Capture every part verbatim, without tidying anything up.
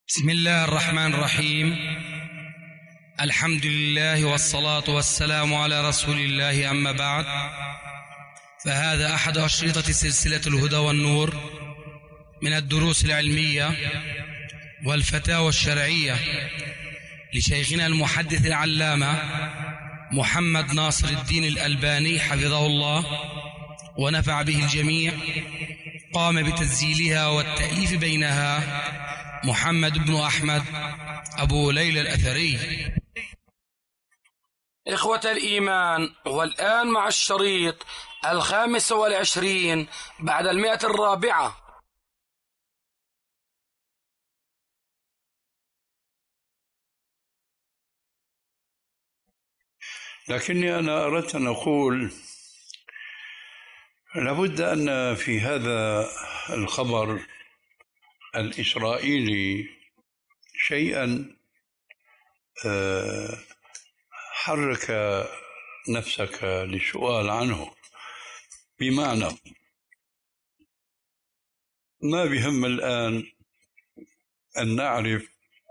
بسم الله الرحمن الرحيم. الحمد لله والصلاة والسلام على رسول الله، أما بعد، فهذا أحد أشرطة سلسلة الهدى والنور من الدروس العلمية والفتاوى الشرعية لشيخنا المحدث العلامة محمد ناصر الدين الألباني حفظه الله ونفع به الجميع. قام بتسجيلها والتأليف بينها محمد بن أحمد أبو ليلى الأثري. إخوة الإيمان، والآن مع الشريط الخامس والعشرين بعد المئة الرابعة. لكني أنا أردت أن أقول لابد أن في هذا الخبر الإسرائيلي شيئا حرك نفسك للسؤال عنه، بمعنى ما بهم الآن أن نعرف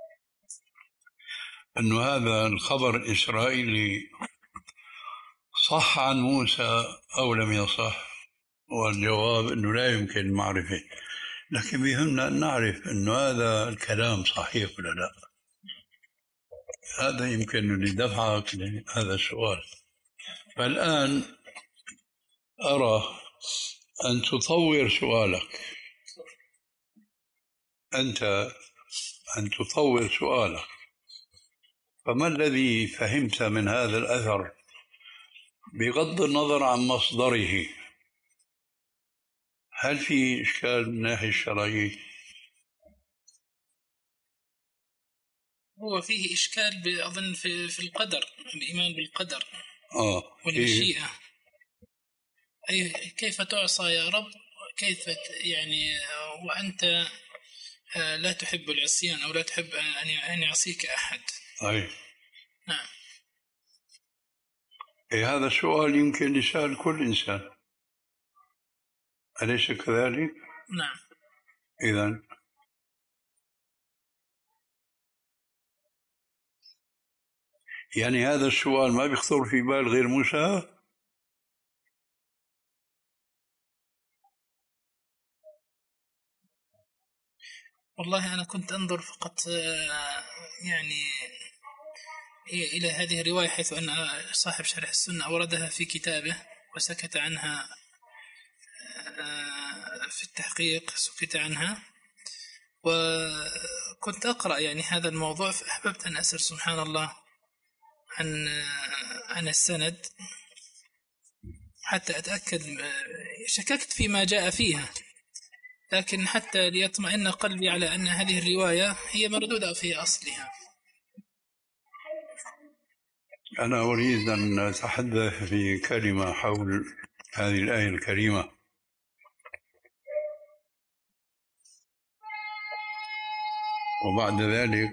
أن هذا الخبر الإسرائيلي صح عن موسى أو لم يصح، والجواب أنه لا يمكن المعرفة، لكن بيهمنا أن نعرف أن هذا الكلام صحيح ولا لا. هذا يمكن لدفعك لهذا السؤال. فالآن أرى أن تطور سؤالك، أنت أن تطور سؤالك. فما الذي فهمت من هذا الأثر بغض النظر عن مصدره؟ هل في إشكال من الناحية الشرعية؟ هو فيه إشكال أظن في في القدر، الإيمان بالقدر آه والمشيئة. أي كيف تعصى يا رب، كيف يعني وأنت لا تحب العصيان أو لا تحب أن يعصيك أحد. أي نعم. إيه، هذا السؤال يمكن يسأل كل إنسان، أليس كذلك؟ نعم. إذن يعني هذا السؤال ما بيخطر في بال غير موسى؟ والله أنا كنت أنظر فقط يعني إلى هذه الرواية، حيث أن صاحب شرح السنة أوردها في كتابه وسكت عنها في التحقيق، سكت عنها، وكنت أقرأ يعني هذا الموضوع، فأحببت أن أسأل سبحان الله عن عن السند حتى أتأكد. شككت فيما جاء فيها، لكن حتى ليطمئن قلبي على أن هذه الرواية هي مردودة في أصلها. أنا أريد أن أتحدث في كلمة حول هذه الآية الكريمة. وبعد ذلك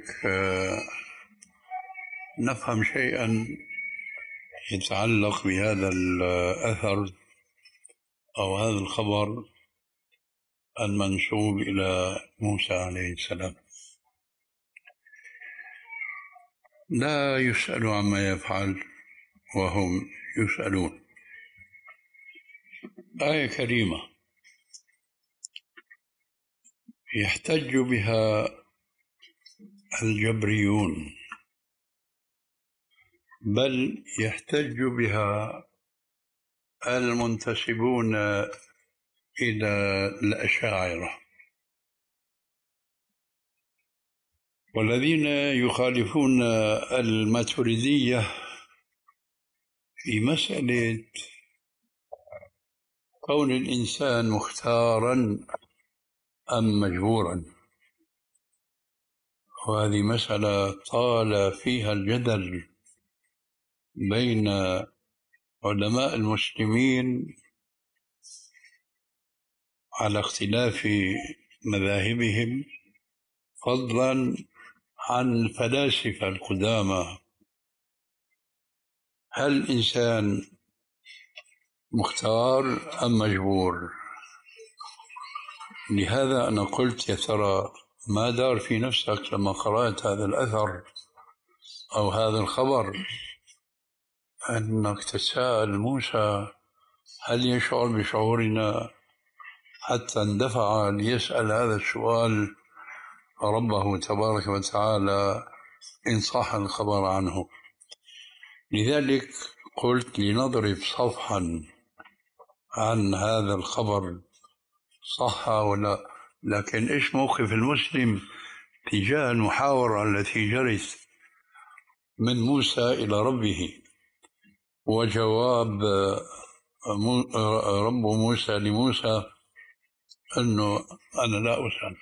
نفهم شيئا يتعلق بهذا الأثر أو هذا الخبر المنسوب إلى موسى عليه السلام. لا يسأل عما يفعل وهم يسألون. آية كريمة يحتج بها الجبريون، بل يحتج بها المنتسبون إلى الأشاعرة، والذين يخالفون الماتريدية في مسألة كون الإنسان مختارا أم مجبورا. وهذه مسألة طال فيها الجدل بين علماء المسلمين على اختلاف مذاهبهم، فضلا عن الفلاسفة القدامى. هل الإنسان مختار أم مجبور؟ لهذا أنا قلت يا ترى ما دار في نفسك لما قرأت هذا الأثر أو هذا الخبر أنك تساءل موسى هل يشعر بشعورنا حتى اندفع ليسأل هذا السؤال ربه تبارك وتعالى إن صح الخبر عنه؟ لذلك قلت لنضرب صفحا عن هذا الخبر صح ولا، لكن إيش موقف المسلم تجاه المحاورة التي جرت من موسى إلى ربه وجواب رب موسى لموسى أنه أنا لا أسأل.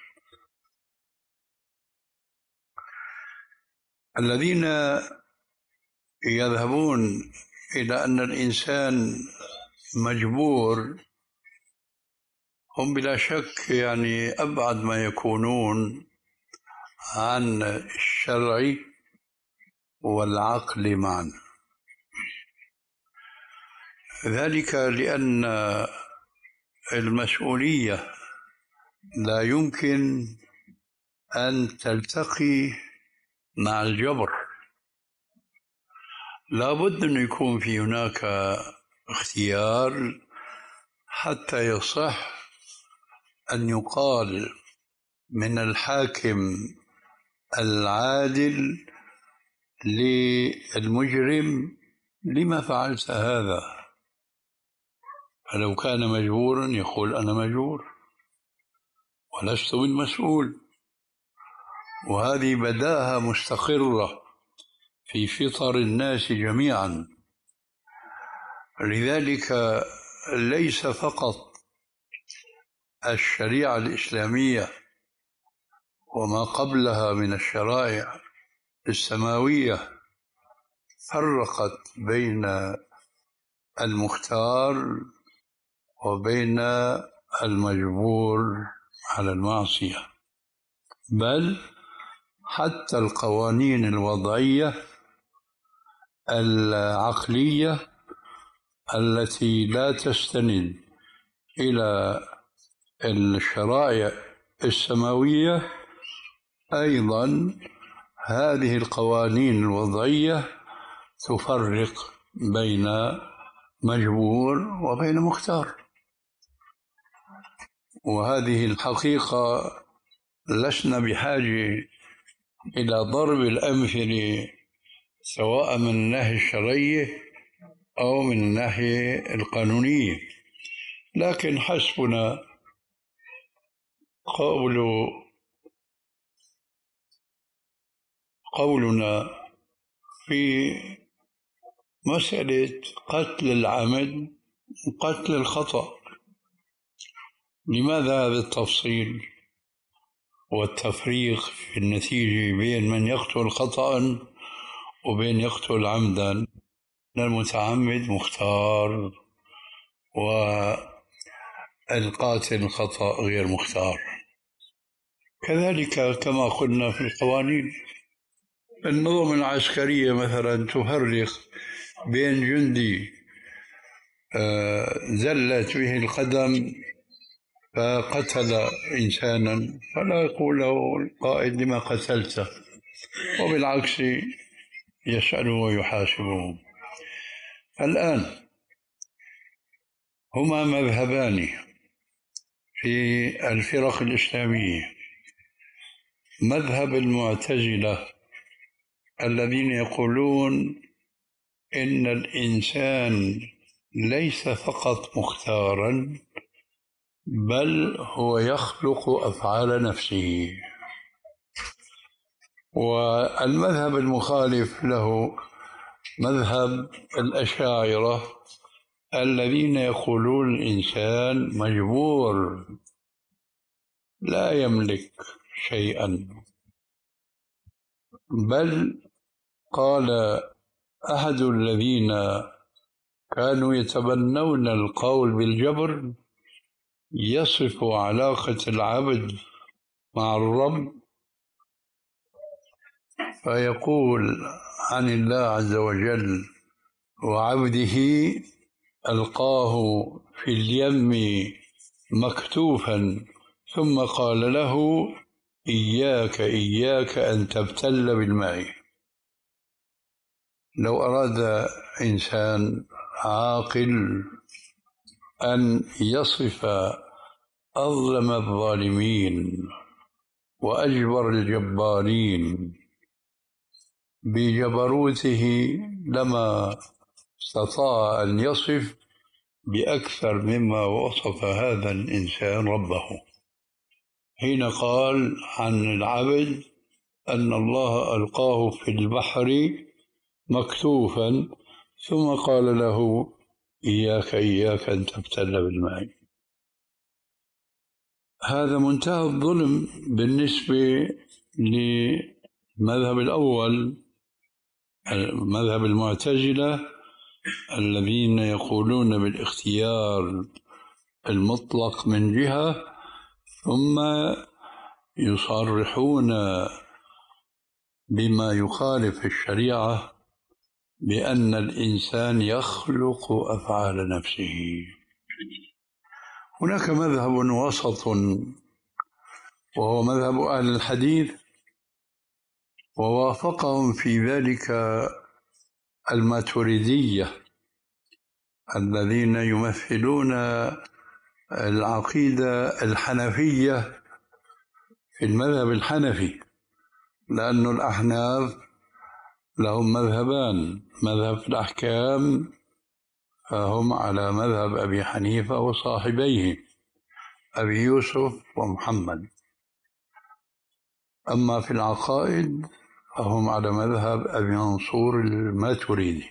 الذين يذهبون إلى أن الإنسان مجبور هم بلا شك يعني أبعد ما يكونون عن الشرع والعقل معا، ذلك لأن المسؤولية لا يمكن أن تلتقي مع الجبر، لا بد أن يكون في هناك اختيار حتى يصح أن يقال من الحاكم العادل للمجرم لما فعلت هذا. فلو كان مجبورا يقول أنا مجبور ولست بالمسؤول، وهذه بداهة مستقرة في فطر الناس جميعا. لذلك ليس فقط الشريعة الإسلامية وما قبلها من الشرائع السماوية فرقت بين المختار وبين المجبور على المعصية، بل حتى القوانين الوضعية العقلية التي لا تستند إلى الشرائع السماوية أيضا هذه القوانين الوضعية تفرق بين مجبور وبين مختار. وهذه الحقيقة لسنا بحاجة إلى ضرب الأمثلة سواء من الناحية الشرعية أو من الناحية القانونية، لكن حسبنا قول قولنا في مسألة قتل العمد وقتل الخطأ. لماذا هذا التفصيل والتفريق في النتيجة بين من يقتل خطأ وبين يقتل عمدا؟ المتعمد مختار والقاتل خطأ غير مختار. كذلك كما قلنا في القوانين النظم العسكرية مثلا تفرق بين جندي زلت به القدم فقتل إنسانا فلا يقول له القائد لما قتلته، وبالعكس يسأله ويحاسبه. الآن هما مذهبان في الفرق الإسلامية: مذهب المعتزلة الذين يقولون إن الإنسان ليس فقط مختارا بل هو يخلق أفعال نفسه، والمذهب المخالف له مذهب الأشاعرة الذين يقولون الإنسان مجبور لا يملك شيئا. بل قال أحد الذين كانوا يتبنون القول بالجبر يصف علاقة العبد مع الرب فيقول عن الله عز وجل: وعبده ألقاه في اليم مكتوفا ثم قال له إياك إياك أن تبتل بالماء. لو أراد إنسان عاقل أن يصف أظلم الظالمين وأجبر الجبارين بجبروته لما استطاع أن يصف بأكثر مما وصف هذا الإنسان ربه حين قال عن العبد أن الله ألقاه في البحر مكتوفا ثم قال له إياك إياك أن تبتل بالماء. هذا منتهى الظلم بالنسبة للمذهب الأول، مذهب المعتزلة الذين يقولون بالاختيار المطلق من جهة ثم يصرحون بما يخالف الشريعة بأن الإنسان يخلق أفعال نفسه. هناك مذهب وسط وهو مذهب أهل الحديث، ووافقهم في ذلك الماتريدية الذين يمثلون العقيدة الحنفية في المذهب الحنفي، لأن الأحناف لهم مذهبان، مذهب في الأحكام فهم على مذهب أبي حنيفة وصاحبيه أبي يوسف ومحمد، أما في العقائد فهم على مذهب أبي منصور الماتريدي.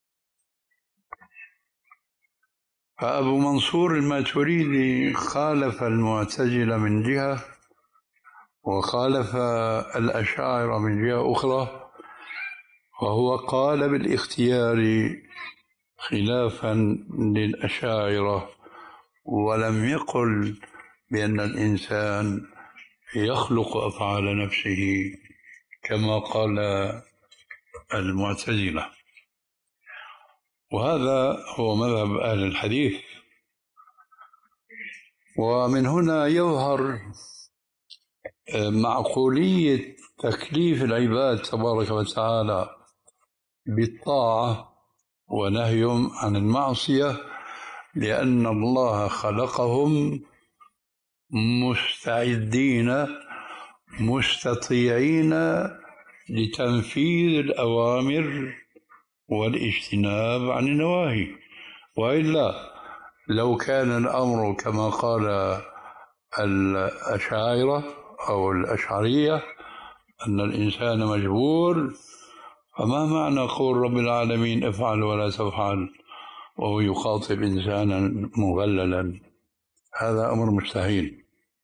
فأبو منصور الماتريدي خالف المعتزلة من جهة وخالف الأشاعرة من جهة أخرى، وهو قال بالاختيار خلافا للأشاعرة ولم يقل بأن الإنسان يخلق أفعال نفسه كما قال المعتزلة، وهذا هو مذهب أهل الحديث. ومن هنا يظهر معقولية تكليف العباد تبارك وتعالى بالطاعة ونهيهم عن المعصية، لأن الله خلقهم مستعدين مستطيعين لتنفيذ الأوامر والاجتناب عن النواهي، وإلا لو كان الأمر كما قال الأشاعرة أو الأشعرية أن الإنسان مجبور، فما معنى قول رب العالمين افعل ولا تفعل وهو يخاطب إنسانا مغللا؟ هذا أمر مستحيل.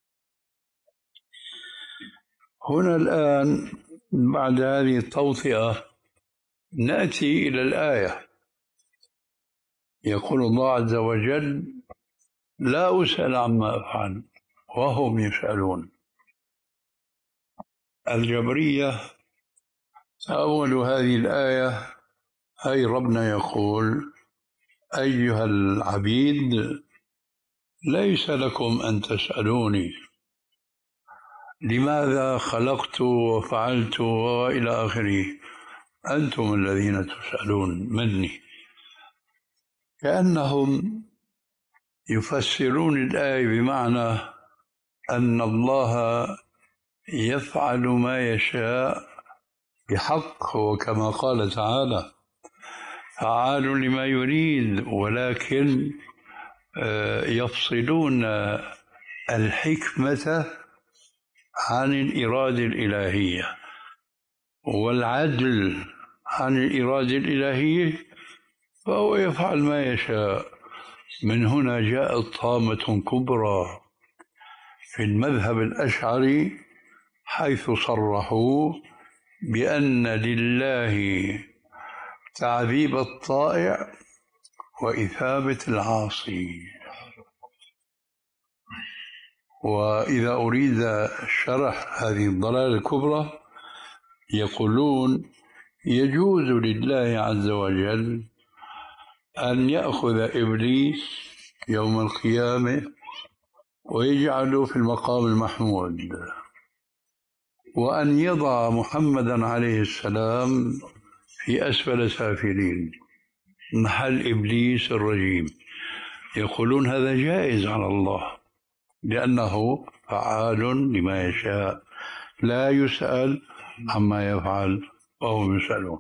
هنا الآن بعد هذه التوطئة نأتي إلى الآية. يقول الله عز وجل لا أسأل عما أفعل وهم يسألون. الجبرية تأول هذه الآية أي ربنا يقول أيها العبيد ليس لكم أن تسألوني لماذا خلقت وفعلت وإلى آخره، أنتم الذين تسألون مني. كأنهم يفسرون الآية بمعنى أن الله يفعل ما يشاء بحق، وكما قال تعالى فعال لما يريد، ولكن يفصلون الحكمة عن الإرادة الإلهية والعدل عن الإرادة الإلهية، فهو يفعل ما يشاء. من هنا جاءت طامة كبرى في المذهب الأشعري حيث صرحوا بأن لله تعذيب الطائع وإثابة العاصي. وإذا أريد شرح هذه الضلالة الكبرى يقولون يجوز لله عز وجل أن يأخذ إبليس يوم القيامة ويجعله في المقام المحمود وأن يضع محمدا عليه السلام في أسفل سافلين محل إبليس الرجيم. يقولون هذا جائز على الله لأنه فعال لما يشاء، لا يسأل عما يفعل وهم يسألون.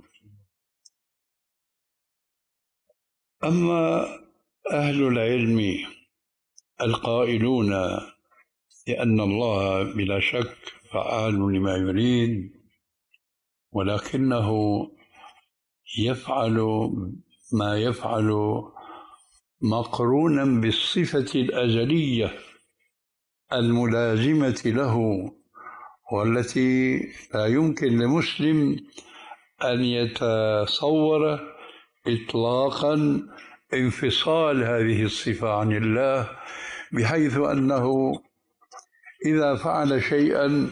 أما أهل العلم القائلون لأن الله بلا شك فعال لما يريد، ولكنه يفعل ما يفعل مقرونا بالصفة الأزلية الملازمة له، والتي لا يمكن لمسلم أن يتصور إطلاقا انفصال هذه الصفة عن الله، بحيث أنه إذا فعل شيئا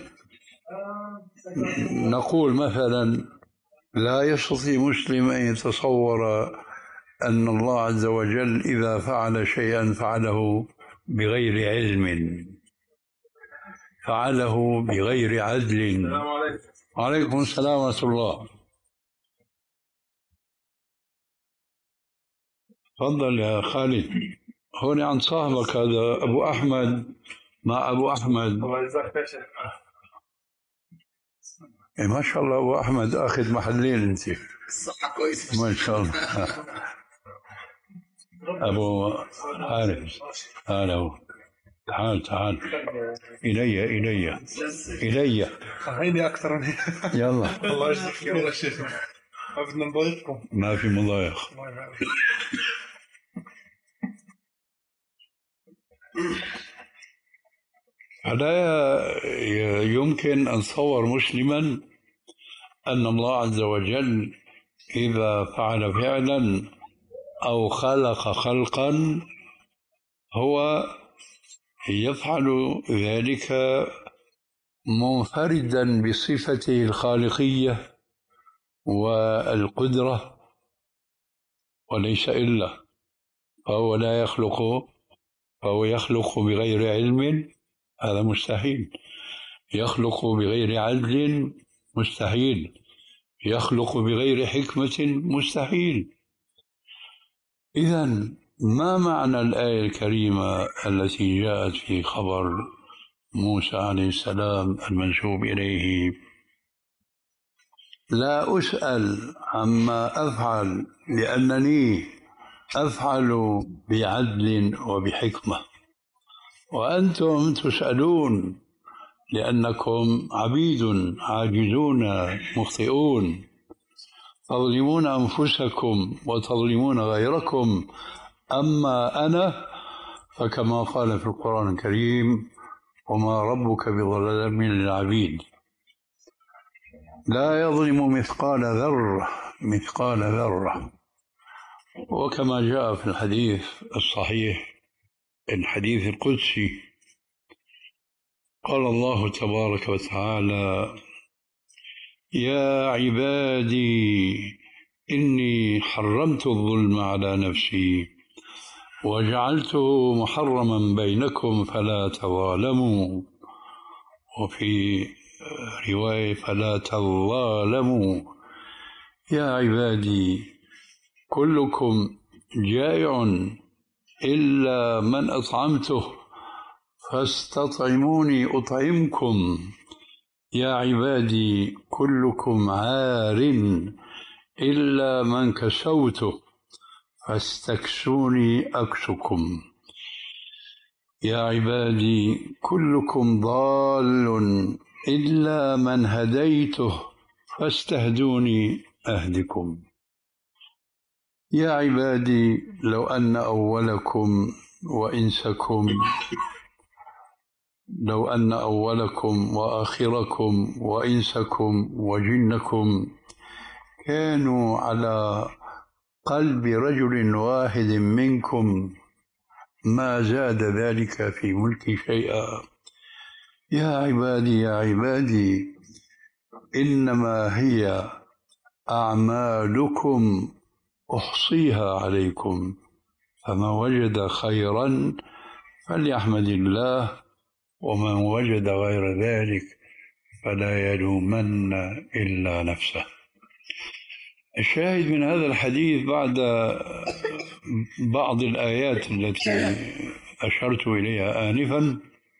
نقول مثلا لا يستطيع مسلم أن يتصور أن الله عز وجل إذا فعل شيئا فعله بغير علم، فعله بغير عدل. السلام عليكم. وعليكم السلام ورحمة الله. تفضل يا خالد. هون عند صاحبك هذا أبو أحمد مع أبو أحمد. الله يجزاك يا شيخ. إيه ما شاء الله أبو أحمد أخذ محلين أنت. الصحة كويسة ما شاء الله. أبو عارف هلا تعال تعال إلي إلي إلي هيني أكثر من يلا. الله يجزيك يا شيخ، ما بدنا نضايقكم. ما في مضايق. فلا يمكن أن تصور مسلما أن الله عز وجل إذا فعل فعلا أو خلق خلقا هو يفعل ذلك منفردا بصفته الخالقية والقدرة وليس إلا، فهو لا يخلق، فهو يخلق بغير علم، هذا مستحيل. يخلق بغير عدل مستحيل. يخلق بغير حكمة مستحيل. إذن ما معنى الآية الكريمة التي جاءت في خبر موسى عليه السلام المنسوب إليه؟ لا أسأل عما أفعل لأنني أفعل بعدل وبحكمة، وأنتم تسألون لأنكم عبيد عاجزون مخطئون، تظلمون أنفسكم وتظلمون غيركم. أما أنا فكما قال في القرآن الكريم: وما ربك بظلام للعبيد. لا يظلم مثقال ذرة مثقال ذرة. وكما جاء في الحديث الصحيح الحديث القدسي قال الله تبارك وتعالى: يا عبادي إني حرمت الظلم على نفسي وجعلته محرما بينكم فلا تظالموا، وفي رواية فلا تظالموا. يا عبادي كلكم جائع إلا من أطعمته فاستطعموني أطعمكم. يا عبادي كلكم عار إلا من كسوته فاستكسوني أكسكم. يا عبادي كلكم ضال إلا من هديته فاستهدوني أهدكم. يا عبادي لو أن أولكم وإنسكم لو أن أولكم وآخركم وإنسكم وجنكم كانوا على قلب رجل واحد منكم ما زاد ذلك في ملكي شيئا. يا عبادي يا عبادي إنما هي أعمالكم أحصيها عليكم، فمن وجد خيرا فليحمد الله، ومن وجد غير ذلك فلا يلومن إلا نفسه. الشاهد من هذا الحديث بعد بعض الآيات التي أشرت إليها آنفا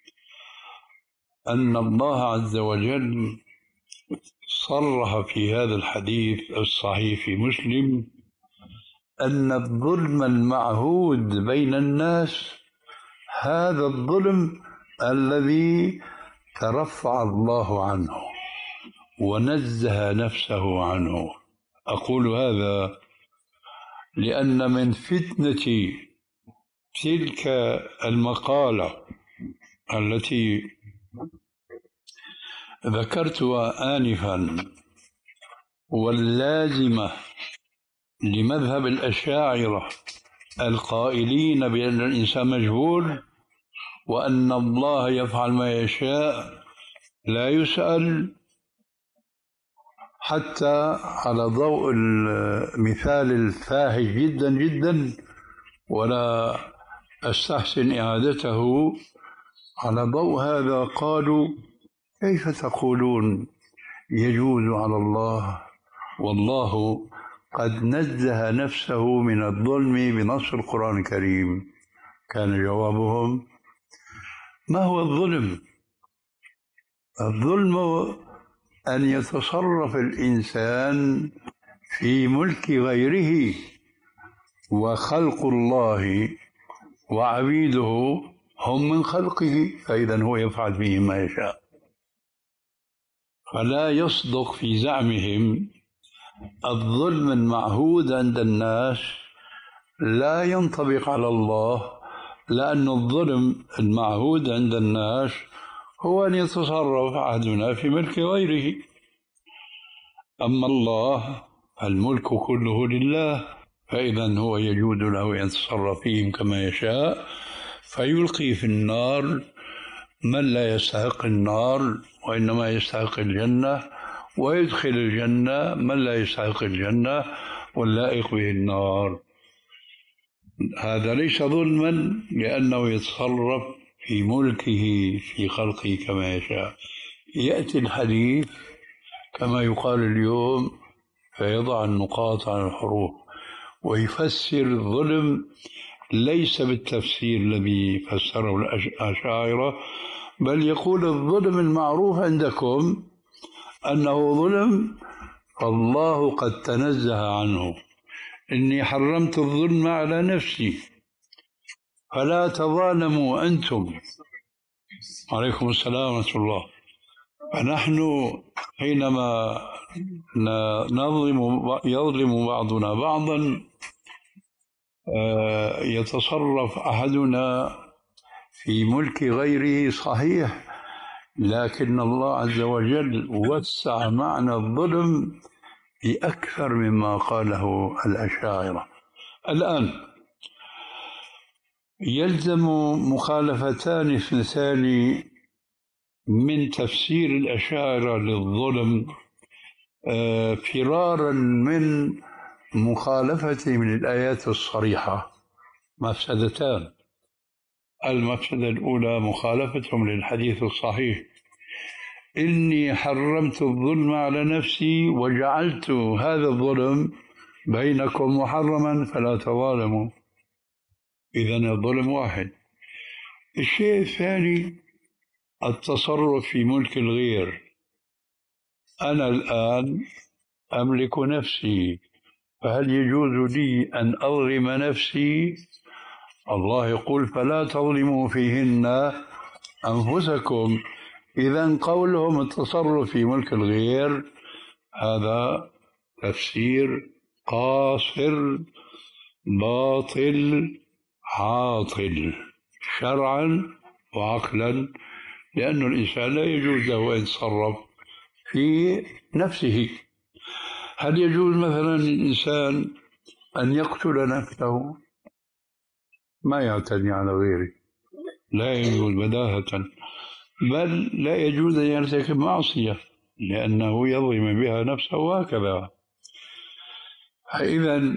أن الله عز وجل صرح في هذا الحديث الصحيح في مسلم أن الظلم المعهود بين الناس هذا الظلم الذي ترفع الله عنه ونزه نفسه عنه. أقول هذا لأن من فتنة تلك المقالة التي ذكرتها آنفا واللازمة لمذهب الأشاعرة القائلين بأن الإنسان مجبور وأن الله يفعل ما يشاء لا يسأل، حتى على ضوء المثال الفاحش جدا جدا ولا أستحسن إعادته، على ضوء هذا قالوا: كيف تقولون يجوز على الله والله قد نزه نفسه من الظلم بنص القرآن الكريم؟ كان جوابهم: ما هو الظلم؟ الظلم أن يتصرف الإنسان في ملك غيره، وخلق الله وعبيده هم من خلقه، فإذا هو يفعل فيهم ما يشاء. فلا يصدق في زعمهم الظلم المعهود عند الناس لا ينطبق على الله، لأن الظلم المعهود عند الناس هو أن يتصرف أحدنا في ملك غيره. أما الله الملك كله لله، فإذا هو يجوز له أن يتصرف فيهم كما يشاء، فيلقي في النار من لا يستحق النار وإنما يستحق الجنة، ويدخل الجنة من لا يستحق الجنة واللائق به النار. هذا ليس ظلما لأنه يتصرف في ملكه في خلقه كما يشاء. يأتي الحديث كما يقال اليوم فيضع النقاط على الحروف ويفسر الظلم ليس بالتفسير الذي فسره الأشاعرة، بل يقول الظلم المعروف عندكم أنه ظلم فالله قد تنزه عنه. إني حرمت الظلم على نفسي فلا تظالموا أنتم. عليكم السلام ورحمة الله. فنحن حينما نظلم يظلم بعضنا بعضا يتصرف أحدنا في ملك غيره صحيح، لكن الله عز وجل وسع معنى الظلم بأكثر مما قاله الأشاعرة. الآن يلزم مخالفتان اثنتان من تفسير الأشاعرة للظلم فرارا من مخالفتهم للآيات الصريحة. مفسدتان: المفسدة الأولى مخالفتهم للحديث الصحيح: إني حرمت الظلم على نفسي وجعلت هذا الظلم بينكم محرما فلا تظالموا. إذن الظلم واحد. الشيء الثاني التصرف في ملك الغير. أنا الآن أملك نفسي، فهل يجوز لي أن أظلم نفسي؟ الله يقول: فلا تظلموا فيهن أنفسكم. إذن قولهم التصرف في ملك الغير هذا تفسير قاصر باطل عاطل شرعا وعقلا، لأن الإنسان لا يجوز له أن يتصرف في نفسه. هل يجوز مثلا للإنسان أن يقتل نفسه؟ ما يعتدي على غيره، لا يجوز بداهة، بل لا يجوز أن يرتكب معصية لأنه يظلم بها نفسه وهكذا. فإذا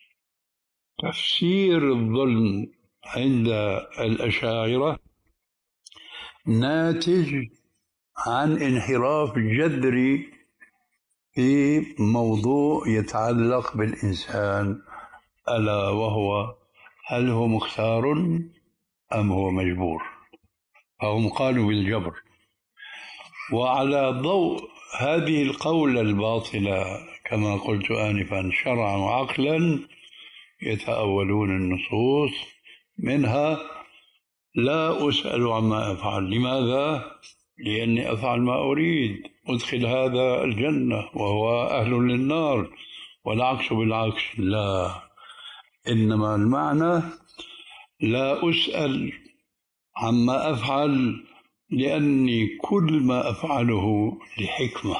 تفسير الظلم عند الأشاعرة ناتج عن انحراف جذري في موضوع يتعلق بالإنسان، ألا وهو هل هو مختار أم هو مجبور؟ فهم قالوا بالجبر. وعلى ضوء هذه القولة الباطلة كما قلت آنفا شرعا وعقلا يتأولون النصوص، منها لا أسأل عما أفعل. لماذا؟ لأني أفعل ما أريد، أدخل هذا الجنة وهو أهل للنار، والعكس بالعكس. لا، إنما المعنى لا أسأل عما أفعل لأني كل ما أفعله لحكمة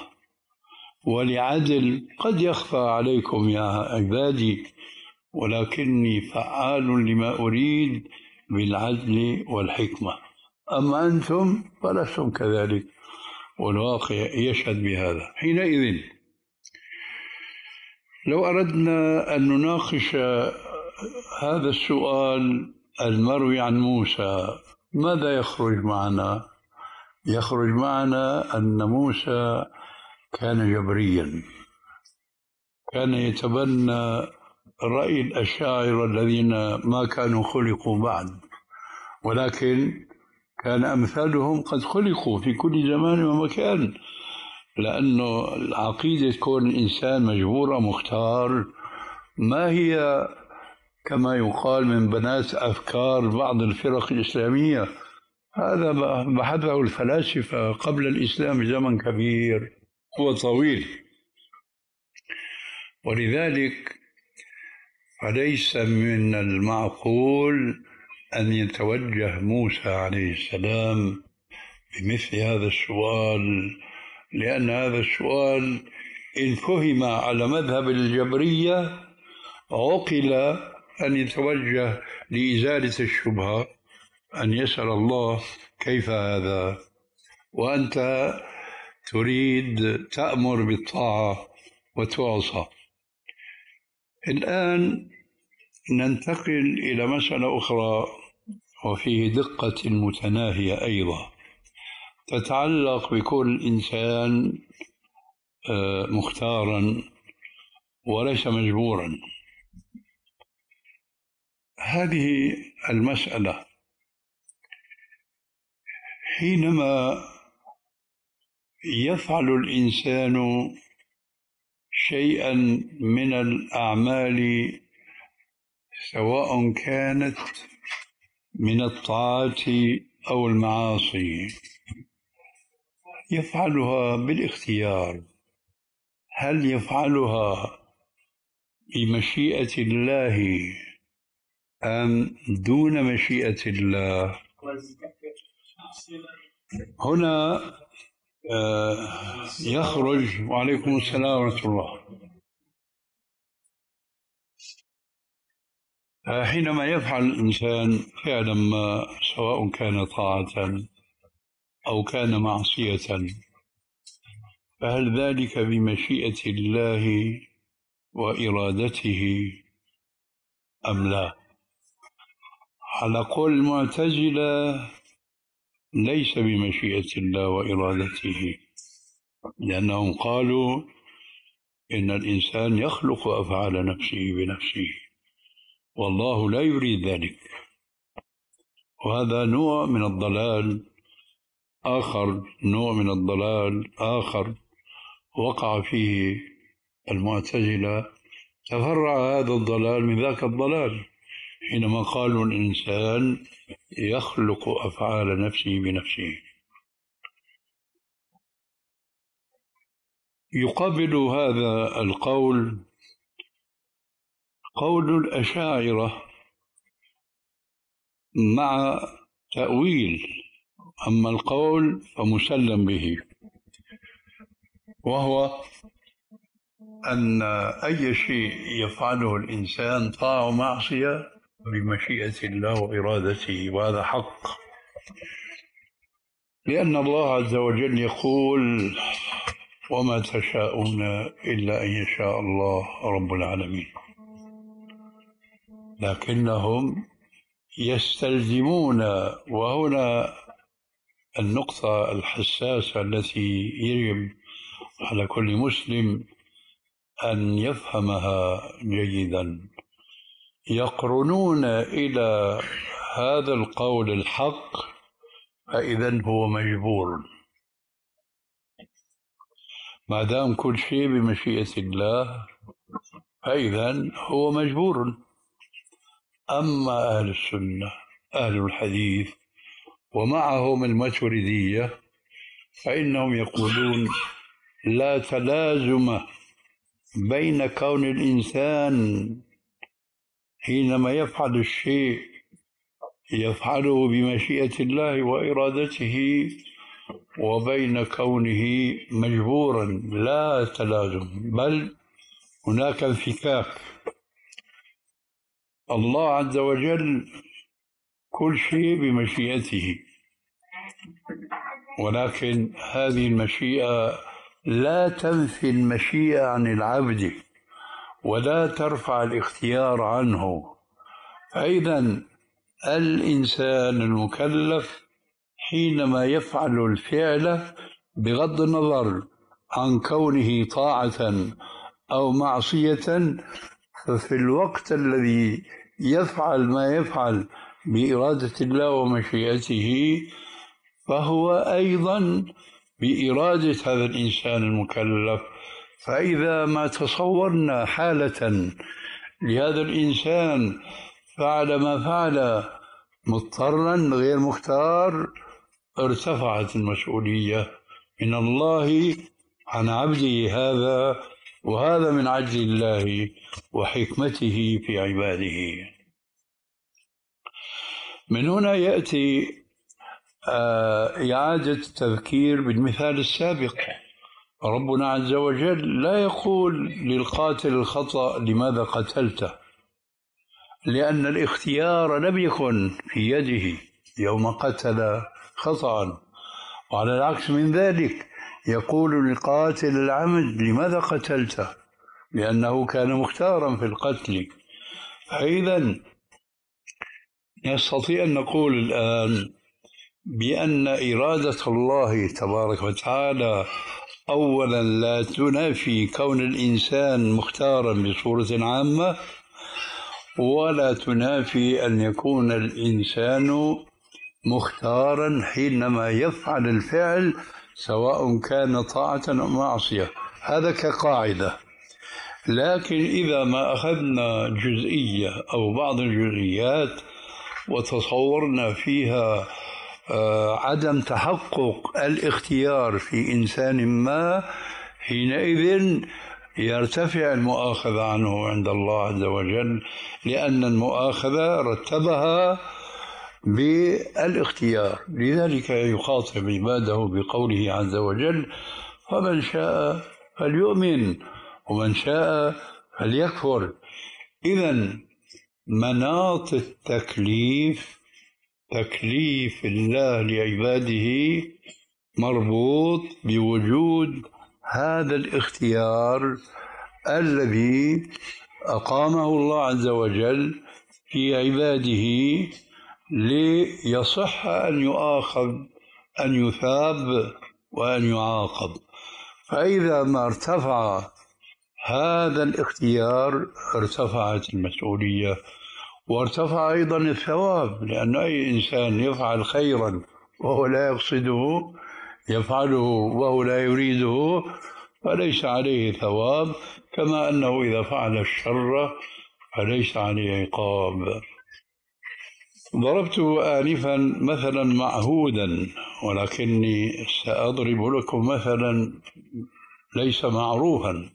ولعدل قد يخفى عليكم يا عبادي، ولكني فعال لما أريد بالعدل والحكمة. أما أنتم فلستم كذلك، والواقع يشهد بهذا. حينئذ لو أردنا أن نناقش هذا السؤال المروي عن موسى، ماذا يخرج معنا؟ يخرج معنا أن موسى كان جبريا، كان يتبنى رأي الأشاعرة الذين ما كانوا خلقوا بعد، ولكن كان أمثالهم قد خلقوا في كل زمان ومكان، لأنه العقيدة كون الإنسان مجبور أو مختار ما هي كما يقال من بنات أفكار بعض الفرق الإسلامية. هذا بحثه الفلاسفة قبل الإسلام بزمن كبير وطويل. ولذلك فليس من المعقول أن يتوجه موسى عليه السلام بمثل هذا السؤال، لأن هذا السؤال إن فهم على مذهب الجبرية عقل أن يتوجه لإزالة الشبهة، أن يسأل الله كيف هذا وأنت تريد تأمر بالطاعة وتعصى. الآن ننتقل إلى مسألة أخرى وفيه دقة متناهية أيضا، تتعلق بكل إنسان مختارا وليس مجبورا. هذه المسألة حينما يفعل الإنسان شيئا من الأعمال سواء كانت من الطاعات أو المعاصي، يفعلها بالاختيار، هل يفعلها بمشيئة الله أم دون مشيئة الله؟ هنا يخرج. وعليكم السلام ورحمة الله. حينما يفعل الإنسان فعلا ما سواء كان طاعة أو كان معصية، فهل ذلك بمشيئة الله وإرادته أم لا؟ على قول المعتزلة ليس بمشيئة الله وإرادته، لأنهم قالوا إن الإنسان يخلق أفعال نفسه بنفسه والله لا يريد ذلك. وهذا نوع من الضلال آخر، نوع من الضلال آخر وقع فيه المعتزلة، تفرع هذا الضلال من ذاك الضلال حينما قالوا الإنسان يخلق أفعال نفسه بنفسه. يقابل هذا القول قول الأشاعرة مع تأويل، أما القول فمسلم به، وهو أن أي شيء يفعله الإنسان طاعة ومعصية بمشيئة الله وإرادته، وهذا حق، لأن الله عز وجل يقول وما تشاءون إلا أن يشاء الله رب العالمين. لكنهم يستلزمون، وهنا النقطة الحساسة التي يجب على كل مسلم أن يفهمها جيدا. يقرنون إلى هذا القول الحق فإذا هو مجبور، ما دام كل شيء بمشيئة الله فإذا هو مجبور. أما أهل السنة أهل الحديث ومعهم الماتريدية فإنهم يقولون لا تلازم بين كون الإنسان حينما يفعل الشيء يفعله بمشيئة الله وإرادته وبين كونه مجبورا، لا تلازم، بل هناك انفكاك. الله عز وجل كل شيء بمشيئته، ولكن هذه المشيئة لا تنفي المشيئة عن العبد ولا ترفع الاختيار عنه. فإذا الإنسان المكلف حينما يفعل الفعل بغض النظر عن كونه طاعة أو معصية، ففي الوقت الذي يفعل ما يفعل بإرادة الله ومشيئته فهو أيضا بإرادة هذا الإنسان المكلف. فإذا ما تصورنا حالة لهذا الإنسان فعل ما فعل مضطرا غير مختار، ارتفعت المسؤولية من الله عن عبده هذا، وهذا من عدل الله وحكمته في عباده. من هنا يأتي إعادة التذكير بالمثال السابق. ربنا عز وجل لا يقول للقاتل الخطأ لماذا قتلته، لأن الاختيار لم يكن في يده يوم قتل خطأ، وعلى العكس من ذلك يقول لقاتل العمد لماذا قتلته، لأنه كان مختارا في القتل. فإذا نستطيع أن نقول الآن بأن إرادة الله تبارك وتعالى أولا لا تنافي كون الإنسان مختارا بصورة عامة، ولا تنافي أن يكون الإنسان مختارا حينما يفعل الفعل سواء كان طاعة أو معصية، هذا كقاعدة. لكن إذا ما أخذنا جزئية أو بعض الجزئيات وتصورنا فيها عدم تحقق الاختيار في إنسان ما، حينئذ يرتفع المؤاخذة عنه عند الله عز وجل، لأن المؤاخذة رتبها بالاختيار. لذلك يخاطب عباده بقوله عز وجل فمن شاء فليؤمن ومن شاء فليكفر. إذن مناط التكليف تكليف الله لعباده مربوط بوجود هذا الاختيار الذي أقامه الله عز وجل في عباده ليصح أن يؤاخذ أن يثاب وأن يعاقب. فإذا ما ارتفع هذا الاختيار ارتفعت المسؤولية وارتفع أيضا الثواب، لأن أي إنسان يفعل خيرا وهو لا يقصده يفعله وهو لا يريده فليس عليه ثواب، كما أنه إذا فعل الشر فليس عليه عقاب. ضربت آنفا مثلا معهودا، ولكني سأضرب لكم مثلا ليس معروفا.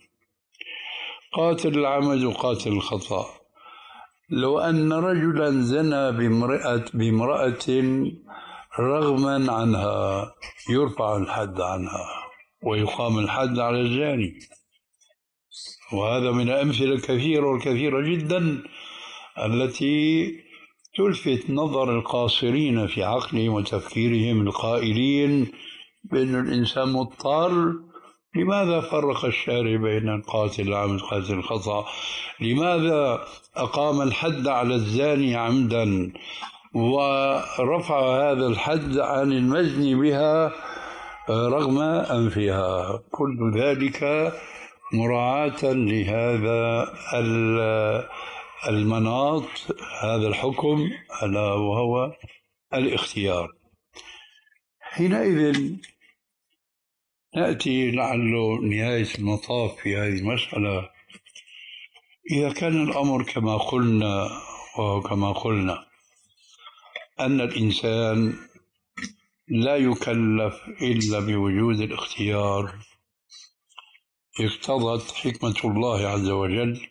قاتل العمد وقاتل الخطأ. لو أن رجلا زنى بامرأة, بامرأة رغما عنها يرفع الحد عنها ويقام الحد على الزاني، وهذا من الأمثلة الكثيرة والكثيرة جدا التي تلفت نظر القاصرين في عقلهم وتفكيرهم القائلين بأن الإنسان مضطر. لماذا فرق الشارع بين قاتل العمد وقاتل الخطأ؟ لماذا أقام الحد على الزاني عمدا ورفع هذا الحد عن المزن بها رغم أنفها، كل ذلك مراعاة لهذا المناط، هذا الحكم ألا وهو الاختيار. حينئذ نأتي لعله نهاية المطاف في هذه المسألة. إذا كان الأمر كما قلنا وكما قلنا أن الإنسان لا يكلف إلا بوجود الاختيار، اقتضت حكمة الله عز وجل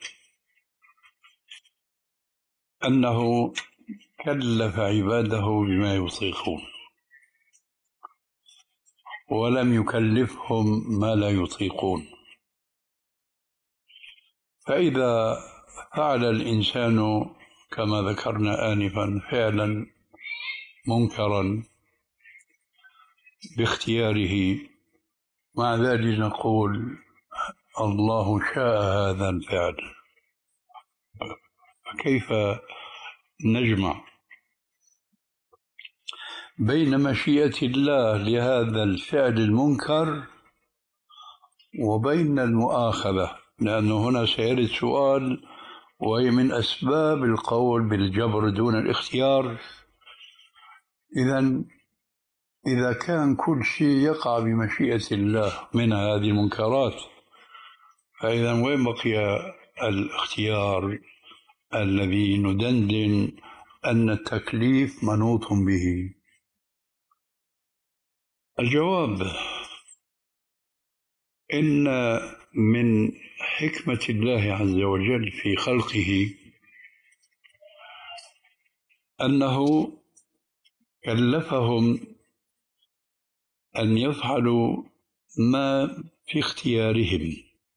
أنه كلف عباده بما يطيقون ولم يكلفهم ما لا يطيقون. فإذا فعل الإنسان كما ذكرنا آنفا فعلا منكرا باختياره، مع ذلك نقول الله شاء هذا الفعل، فكيف نجمع بين مشيئة الله لهذا الفعل المنكر وبين المؤاخذة؟ لأنه هنا سيرد سؤال، وهي من أسباب القول بالجبر دون الاختيار. إذن إذا كان كل شيء يقع بمشيئة الله من هذه المنكرات، فإذا وين بقي الاختيار الذي ندندن أن التكليف منوط به؟ الجواب إن من حكمة الله عز وجل في خلقه أنه كلفهم أن يفعلوا ما في اختيارهم.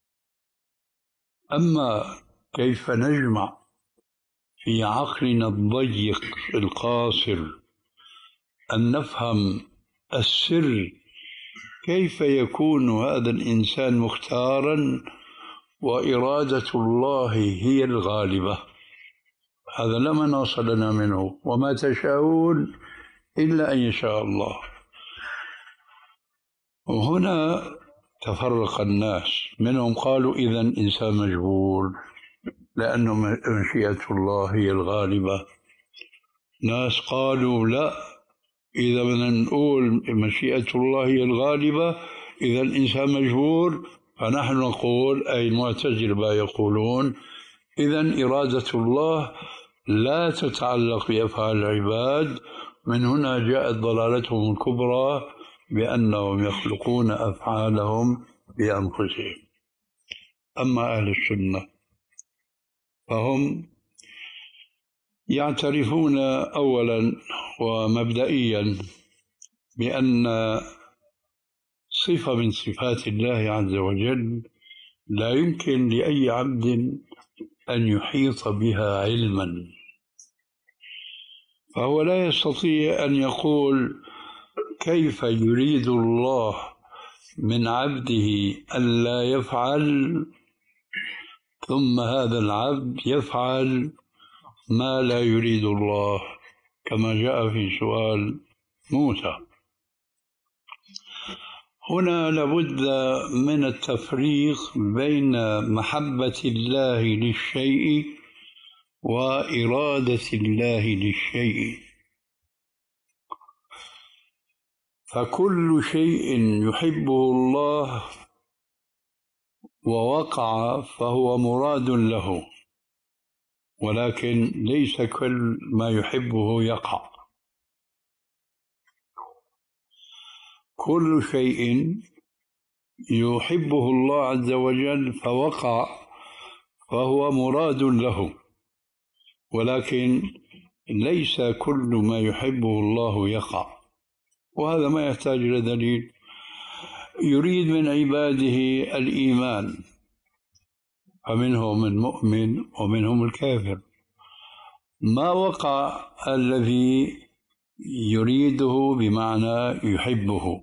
أما كيف نجمع في عقلنا الضيق القاصر أن نفهم السر، كيف يكون هذا الإنسان مختارا وإرادة الله هي الغالبة؟ هذا لا مناص لنا منه، وما تشاءون إلا أن يشاء الله. وهنا تفرق الناس، منهم قالوا إذن إنسان مجبور لأنه مشيئة الله هي الغالبة. ناس قالوا لا، إذا بدنا نقول مشيئة الله هي الغالبة إذا الإنسان مجبور، فنحن نقول أي المعتزلة يقولون إذن إرادة الله لا تتعلق بأفعال العباد. من هنا جاءت ضلالتهم الكبرى بأنهم يخلقون أفعالهم بأنفسهم. أما أهل السنة فهم يعترفون أولا ومبدئيا بأن صفة من صفات الله عز وجل لا يمكن لأي عبد أن يحيط بها علما، فهو لا يستطيع أن يقول كيف يريد الله من عبده ألا يفعل ثم هذا العبد يفعل ما لا يريد الله، كما جاء في سؤال موسى. هنا لابد من التفريق بين محبة الله للشيء وإرادة الله للشيء. فكل شيء يحبه الله ووقع فهو مراد له، ولكن ليس كل ما يحبه يقع. كل شيء يحبه الله عز وجل فوقع فهو مراد له، ولكن ليس كل ما يحبه الله يقع. وهذا ما يحتاج إلى دليل. يريد من عباده الإيمان، فمنهم المؤمن ومنهم الكافر. ما وقع الذي يريده بمعنى يحبه،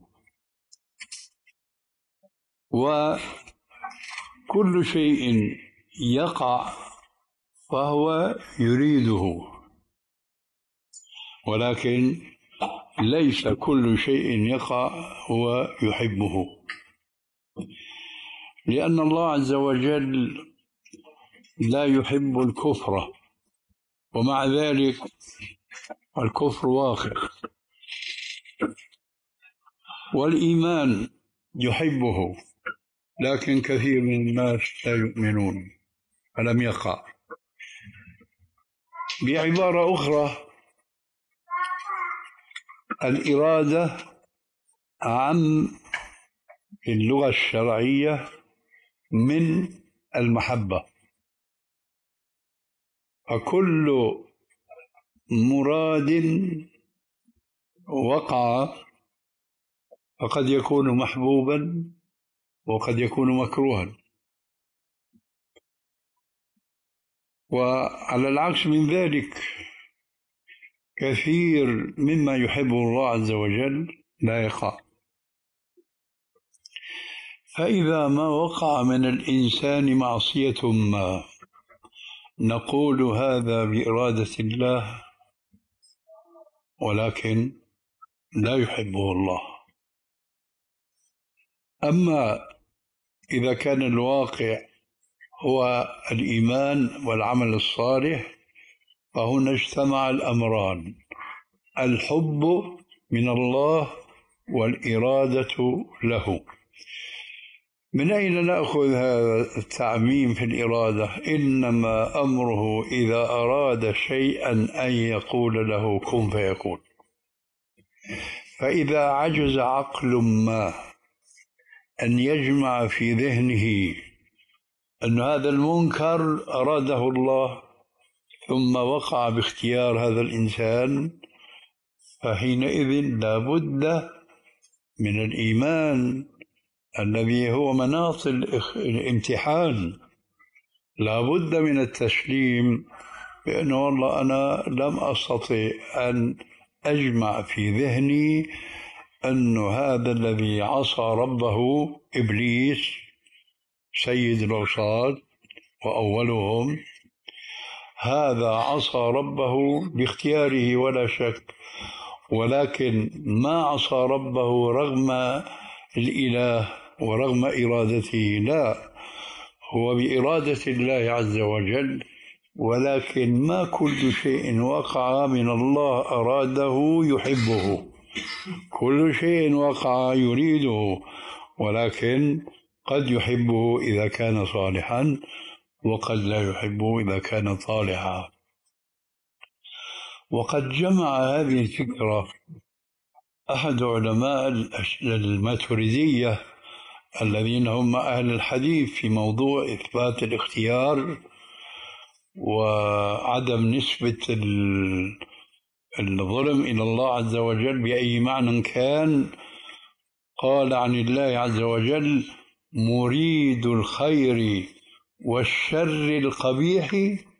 وكل شيء يقع فهو يريده. ولكن ليس كل شيء يقع هو يحبه، لأن الله عز وجل لا يحب الكفر، ومع ذلك الكفر واقع، والإيمان يحبه، لكن كثير من الناس لا يؤمنون فلم يقع. بعبارة أخرى، الإرادة عم اللغة الشرعية من المحبة، فكل مراد وقع فقد يكون محبوبا وقد يكون مكروها. وعلى العكس من ذلك كثير مما يحبه الله عز وجل لا يقع. فإذا ما وقع من الإنسان معصية ما نقول هذا بإرادة الله، ولكن لا يحبه الله. أما إذا كان الواقع هو الإيمان والعمل الصالح فهنا اجتمع الأمران، الحب من الله والإرادة له. من أين نأخذ هذا التعميم في الإرادة؟ إنما أمره إذا أراد شيئا أن يقول له كن فيكون. فإذا عجز عقل ما أن يجمع في ذهنه أن هذا المنكر أراده الله ثم وقع باختيار هذا الإنسان، فحينئذ لا بد من الإيمان الذي هو مناط الامتحان، لا بد من التسليم بأنه والله أنا لم أستطع أن أجمع في ذهني أن هذا الذي عصى ربه إبليس سيد العصاة وأولهم، هذا عصى ربه باختياره ولا شك، ولكن ما عصى ربه رغم الإله ورغم إرادته، لا، هو بإرادة الله عز وجل، ولكن ما كل شيء وقع من الله أراده يحبه، كل شيء وقع يريده، ولكن قد يحبه إذا كان صالحا وقد لا يحبه إذا كان طالحا. وقد جمع هذه الفكرة أحد علماء الماتريدية الذين هم أهل الحديث في موضوع إثبات الاختيار وعدم نسبة الظلم إلى الله عز وجل بأي معنى كان. قال عن الله عز وجل مريد الخير والشر القبيح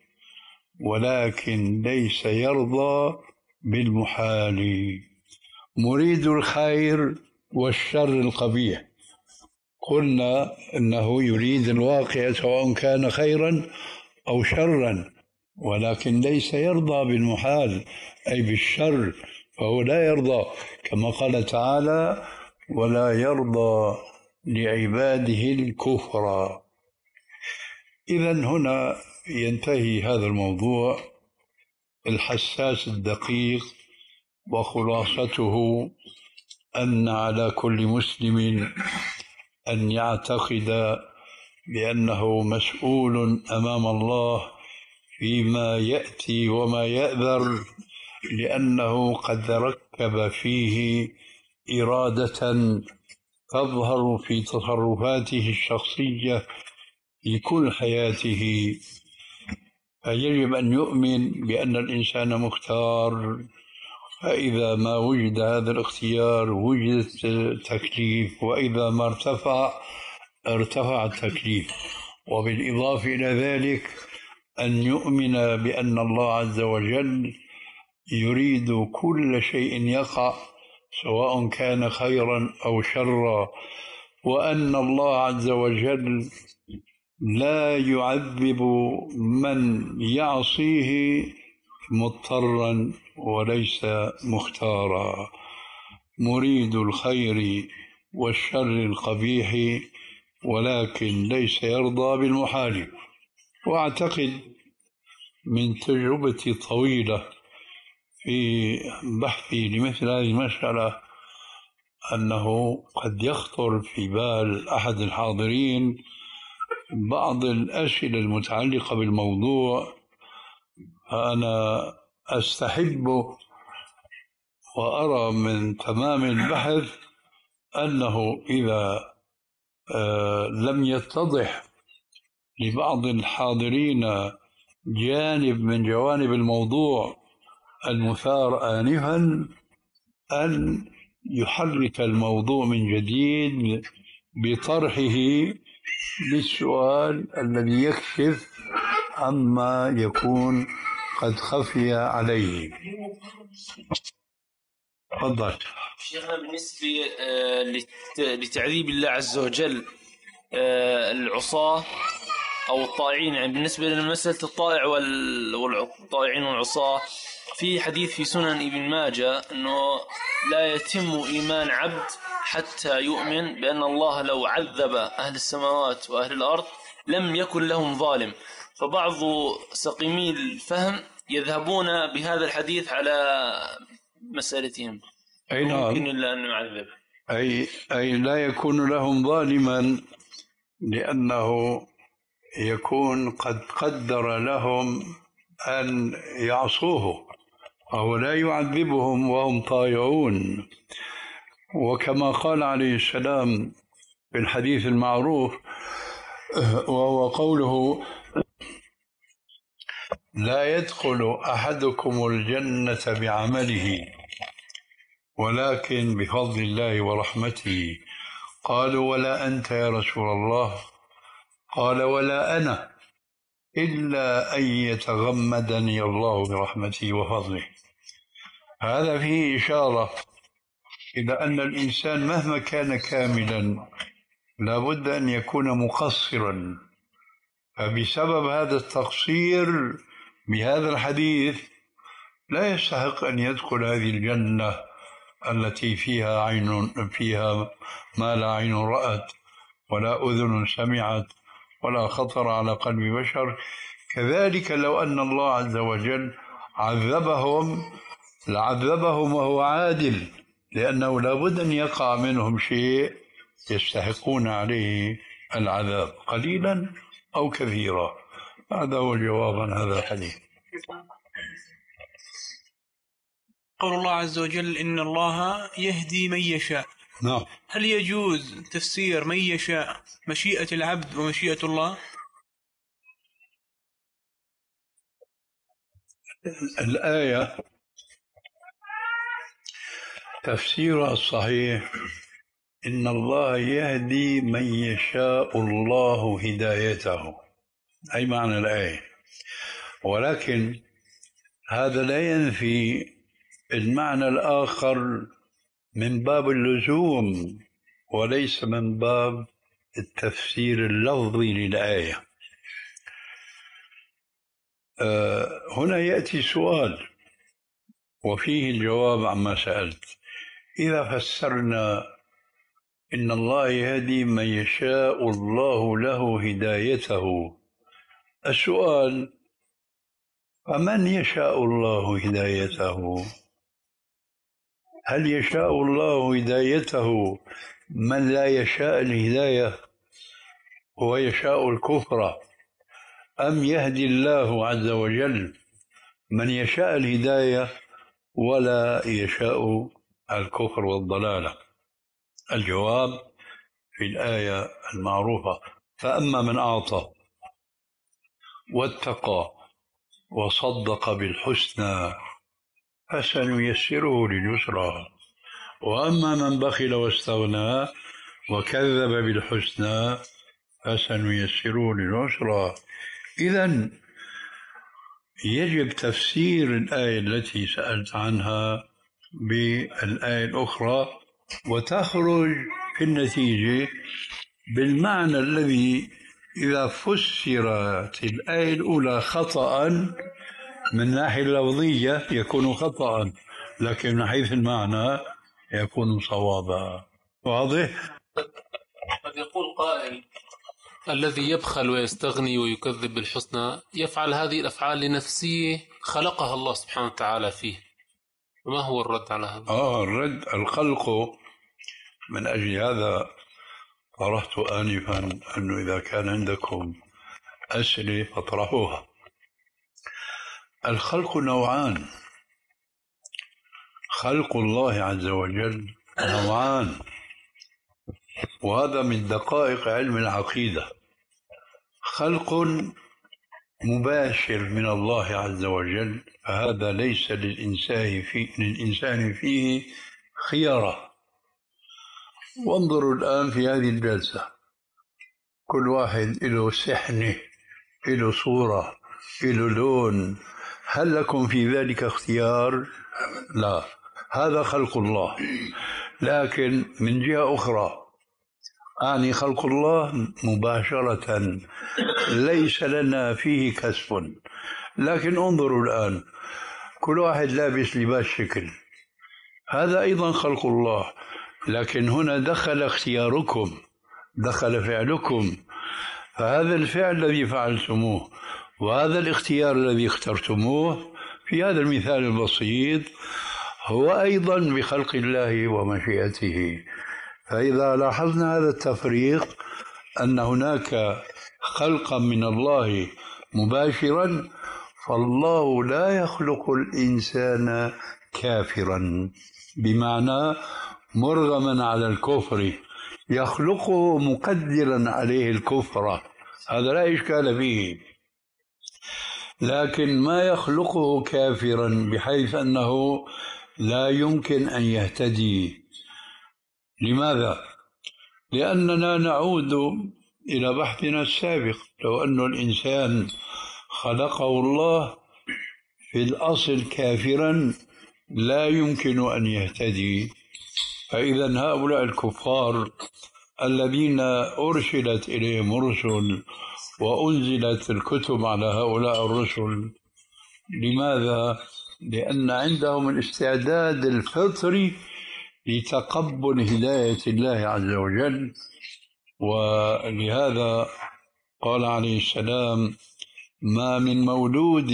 ولكن ليس يرضى بالمحال. مريد الخير والشر القبيح، قلنا إنه يريد الواقع سواء كان خيرا أو شرا، ولكن ليس يرضى بالمحال أي بالشر، فهو لا يرضى، كما قال تعالى ولا يرضى لعباده الكفر. إذن هنا ينتهي هذا الموضوع الحساس الدقيق، وخلاصته أن على كل مسلم أن يعتقد بأنه مسؤول أمام الله فيما يأتي وما يأذر، لأنه قد ركب فيه إرادة تظهر في تصرفاته الشخصية في كل حياته، فيجب أن يؤمن بأن الإنسان مختار، فإذا ما وجد هذا الاختيار وجد التكليف، وإذا ما ارتفع ارتفع التكليف. وبالإضافة إلى ذلك أن يؤمن بأن الله عز وجل يريد كل شيء يقع سواء كان خيرا أو شرا، وأن الله عز وجل لا يعذب من يعصيه مضطرا وليس مختارا، مريد الخير والشر القبيح ولكن ليس يرضى بالمحال. وأعتقد من تجربتي الطويلة في بحثي لمثل هذه المسألة أنه قد يخطر في بال أحد الحاضرين بعض الأسئلة المتعلقة بالموضوع، فأنا أستحب وأرى من تمام البحث أنه إذا لم يتضح لبعض الحاضرين جانب من جوانب الموضوع المثار آنفا أن يحرك الموضوع من جديد بطرحه للسؤال الذي يكشف عما يكون قد خفي عليه. تفضل شيخنا. بالنسبة لتعذيب الله عز وجل العصاة أو الطائعين، يعني بالنسبة لمسألة الطائع والطائعين والعصاة، في حديث في سنن ابن ماجه أنه لا يتم إيمان عبد حتى يؤمن بأن الله لو عذب أهل السماوات وأهل الأرض لم يكن لهم ظالم. فبعض سقيمي الفهم يذهبون بهذا الحديث على مسألتهم. أي نعم. ممكن إلا أن يعذب، أي, أي لا يكون لهم ظالما لأنه يكون قد قدر لهم أن يعصوه، وهو لا يعذبهم وهم طائعون. وكما قال عليه السلام في الحديث المعروف وهو قوله: لا يدخل أحدكم الجنة بعمله ولكن بفضل الله ورحمته. قالوا: ولا أنت يا رسول الله؟ قال: ولا أنا إلا أن يتغمدني الله برحمته وفضله. هذا فيه إشارة إلى أن الإنسان مهما كان كاملا لا بد أن يكون مقصرا، فبسبب هذا التقصير بهذا الحديث لا يستحق أن يدخل هذه الجنة التي فيها عين فيها ما لا عين رأت ولا أذن سمعت ولا خطر على قلب بشر. كذلك لو أن الله عز وجل عذبهم لعذبهم وهو عادل، لأنه لا بد أن يقع منهم شيء يستحقون عليه العذاب قليلا أو كثيرا. هذا هو الجواب عن هذا الحديث. قول الله عز وجل: إن الله يهدي من يشاء. نعم. هل يجوز تفسير من يشاء مشيئة العبد ومشيئة الله؟ الآية تفسيرها الصحيح: إن الله يهدي من يشاء الله هدايته، أي معنى الآية. ولكن هذا لا ينفي المعنى الآخر من باب اللزوم وليس من باب التفسير اللفظي للآية. أه هنا يأتي سؤال وفيه الجواب عما سألت. إذا فسرنا إن الله يهدي من يشاء الله له هدايته، السؤال: فمن يشاء الله هدايته؟ هل يشاء الله هدايته من لا يشاء الهداية ويشاء الكفر، أم يهدي الله عز وجل من يشاء الهداية ولا يشاء الكفر والضلالة؟ الجواب في الآية المعروفة: فأما من أعطى واتقى وصدق بالحسنى فسنيسره لليسرى، وأما من بخل واستغنى وكذب بالحسنى فسنيسره للعسرى. إذن يجب تفسير الآية التي سألت عنها بالآية الأخرى، وتخرج في النتيجة بالمعنى الذي إذا فسرت الآية الأولى خطأ من الناحية اللفظية يكون خطأ، لكن من حيث المعنى يكون صوابا. واضح؟ قد يقول قائل: الذي يبخل ويستغني ويكذب بالحسنى يفعل هذه الأفعال لنفسه خلقها الله سبحانه وتعالى فيه، وما هو الرد على هذا؟ آه الرد الخلق. من أجل هذا طرحت آنفا أنه إذا كان عندكم أسئلة فاطرحوها. الخلق نوعان، خلق الله عز وجل نوعان، وهذا من دقائق علم العقيدة. خلق مباشر من الله عز وجل، فهذا ليس للإنسان فيه, للإنسان فيه خيارة. وانظروا الآن في هذه الجلسة، كل واحد له سحنة، له صورة، له لون، هل لكم في ذلك اختيار؟ لا، هذا خلق الله. لكن من جهة أخرى أعني خلق الله مباشرة ليس لنا فيه كسب. لكن انظروا الآن، كل واحد لابس لباس شكل، هذا أيضا خلق الله، لكن هنا دخل اختياركم، دخل فعلكم، فهذا الفعل الذي فعلتموه وهذا الاختيار الذي اخترتموه في هذا المثال البسيط هو أيضا بخلق الله ومشيئته. فإذا لاحظنا هذا التفريق، أن هناك خلقا من الله مباشرا، فالله لا يخلق الإنسان كافرا بمعنى مرغما على الكفر، يخلقه مقدرا عليه الكفر، هذا لا إشكال فيه. لكن ما يخلقه كافرا بحيث أنه لا يمكن أن يهتدي. لماذا؟ لأننا نعود إلى بحثنا السابق، لو أن الإنسان خلقه الله في الأصل كافرا لا يمكن أن يهتدي. فإذا هؤلاء الكفار الذين أرسلت إليهم رسل وأنزلت الكتب على هؤلاء الرسل، لماذا؟ لأن عندهم الاستعداد الفطري لتقبل هداية الله عز وجل. ولهذا قال عليه السلام: ما من مولود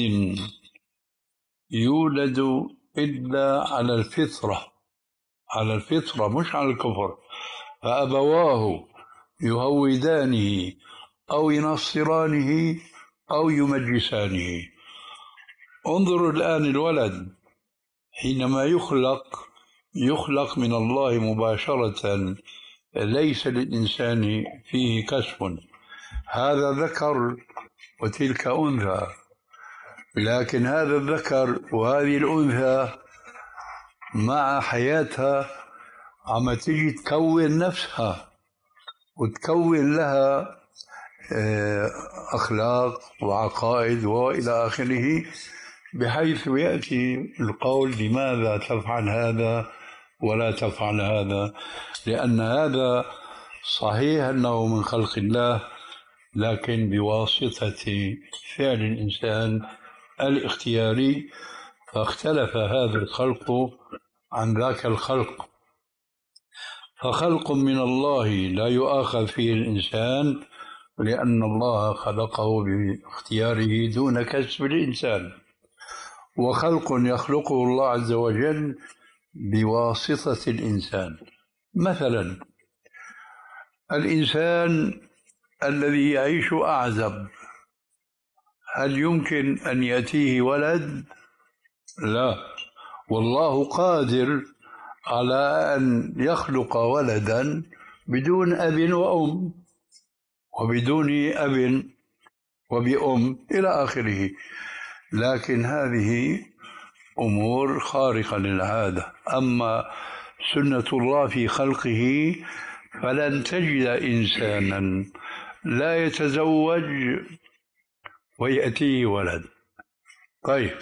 يولد إلا على الفطرة، على الفطرة مش على الكفر، فأبواه يهودانه أو ينصرانه أو يمجسانه. انظروا الآن، الولد حينما يخلق يخلق من الله مباشرة، ليس للإنسان فيه كسب، هذا ذكر وتلك أنثى، لكن هذا الذكر وهذه الأنثى مع حياتها عم تجي تكون نفسها وتكون لها أخلاق وعقائد وإلى آخره، بحيث يأتي القول: لماذا تفعل هذا ولا تفعل هذا؟ لأن هذا صحيح أنه من خلق الله، لكن بواسطة فعل الإنسان الاختياري، فاختلف هذا الخلق عن ذاك الخلق. فخلق من الله لا يؤاخذ فيه الإنسان، لأن الله خلقه باختياره دون كسب الإنسان. وخلق يخلقه الله عز وجل بواسطة الإنسان. مثلا الإنسان الذي يعيش أعزب، هل يمكن أن يأتيه ولد؟ لا، والله قادر على أن يخلق ولدا بدون أب وأم، وبدون أب وبأم إلى آخره. لكن هذه أمور خارقة للعادة. أما سنة الله في خلقه فلن تجد إنسانا لا يتزوج ويأتيه ولد. طيب،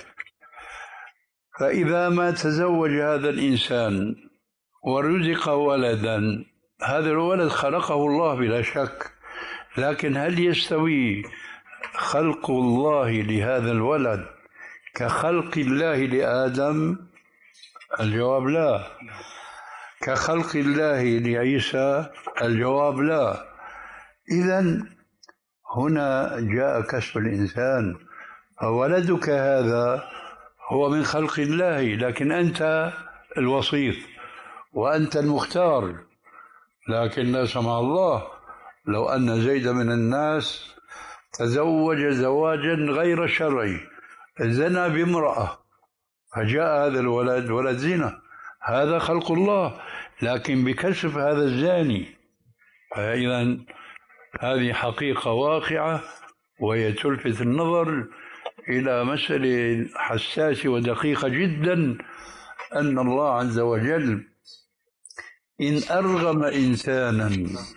فإذا ما تزوج هذا الإنسان ورزق ولدا، هذا الولد خلقه الله بلا شك، لكن هل يستوي خلق الله لهذا الولد كخلق الله لآدم؟ الجواب لا. كخلق الله لعيسى؟ الجواب لا. إذن هنا جاء كسب الإنسان، فولدك هذا هو من خلق الله، لكن أنت الوصيف وأنت المختار. لكن لا سمح الله لو أن زيد من الناس تزوج زواجا غير شرعي، زنى بامرأة، فجاء هذا الولد ولد زنا، هذا خلق الله لكن بكشف هذا الزاني. فإذا هذه حقيقة واقعة، وهي تلفت النظر إلى مسألة حساسة ودقيقة جدا، أن الله عز وجل إن أرغم إنسانا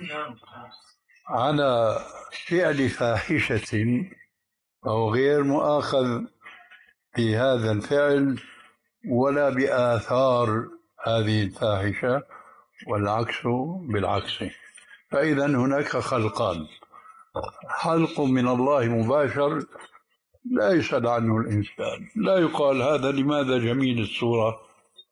على فعل فاحشة فهو غير مؤاخذ بهذا الفعل ولا بآثار هذه الفاحشة، والعكس بالعكس. فإذا هناك خلقان: خلق من الله مباشر لا يسأل عنه الإنسان، لا يقال هذا لماذا جميل الصورة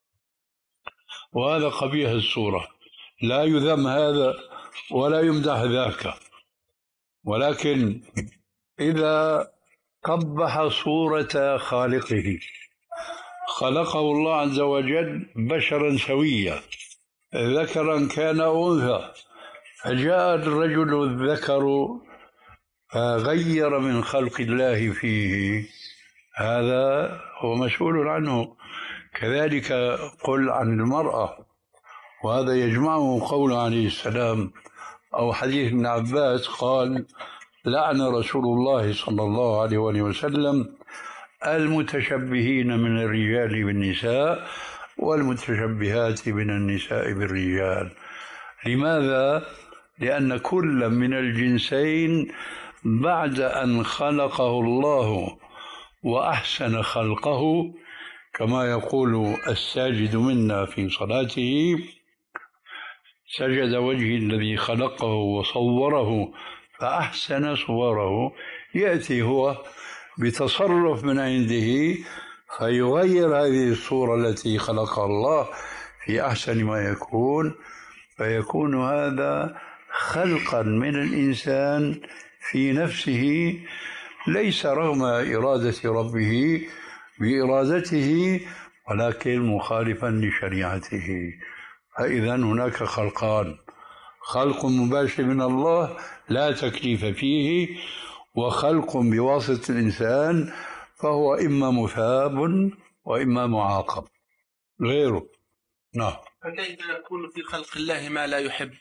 وهذا قبيح الصورة، لا يذم هذا ولا يمدح ذاك. ولكن إذا قبح صورة خالقه، خلقه الله عز وجل بشرا سويا ذكرا كان أو أنثى، فجاء الرجل الذكر فغير من خلق الله فيه، هذا هو مسؤول عنه. كذلك قل عن المرأة، وهذا يجمعه قول عليه السلام أو حديث ابن عباس قال: لعن رسول الله صلى الله عليه وسلم المتشبهين من الرجال بالنساء والمتشبهات من النساء بالرجال. لماذا؟ لأن كل من الجنسين بعد أن خلقه الله وأحسن خلقه، كما يقول الساجد منا في صلاته: سجد وجهي الذي خلقه وصوره فأحسن صوره، يأتي هو بتصرف من عنده فيغير هذه الصورة التي خلقها الله في أحسن ما يكون، فيكون هذا خلقا من الإنسان في نفسه، ليس رغم إرادة ربه بإرادته ولكن مخالفا لشريعته. فإذا هناك خلقان: خلق مباشر من الله لا تكليف فيه، وخلق بواسطة الإنسان فهو إما مثاب وإما معاقب غيره. نعم. فكيف يكون في خلق الله ما لا يحب؟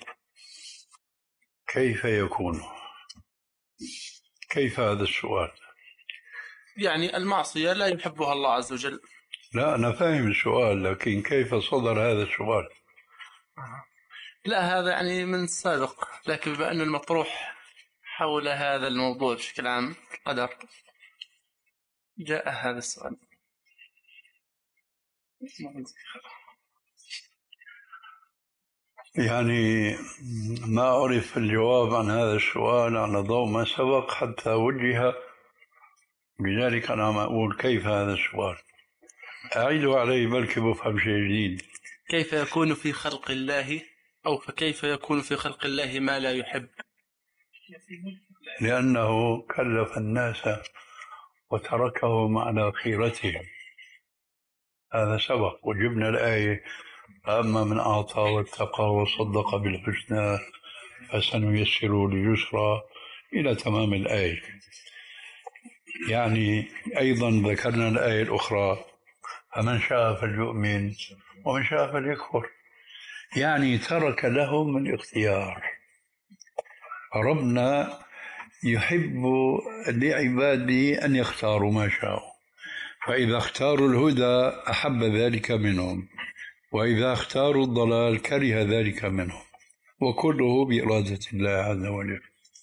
كيف يكون؟ كيف هذا السؤال؟ يعني المعصية لا يحبها الله عز وجل. لا أنا فاهم السؤال، لكن كيف صدر هذا السؤال؟ لا هذا يعني من سابق، لكن بما أن المطروح حول هذا الموضوع بشكل عام قدر جاء هذا السؤال. يعني ما أعرف الجواب عن هذا السؤال على ضوء ما سبق حتى وجه، لذلك أنا ما أقول كيف هذا السؤال، أعيده عليه بلكي بفهم شيء جديد. كيف يكون في خلق الله، أو فكيف يكون في خلق الله ما لا يحب؟ لأنه كلف الناس وتركهم على خيرتهم، هذا سبق وجبنا الآية: فأما من أعطى واتقى وصدق بالحسنى فسنيسره لليسرى إلى تمام الآية. يعني أيضا ذكرنا الآية الأخرى: فمن شاء فليؤمن ومن شاء فليكفر، يعني ترك لهم الاختيار. ربنا يحب لعباده أن يختاروا ما شاءوا، فإذا اختاروا الهدى أحب ذلك منهم، وإذا اختاروا الضلال كره ذلك منهم، وكله بإرادة الله عز وجل.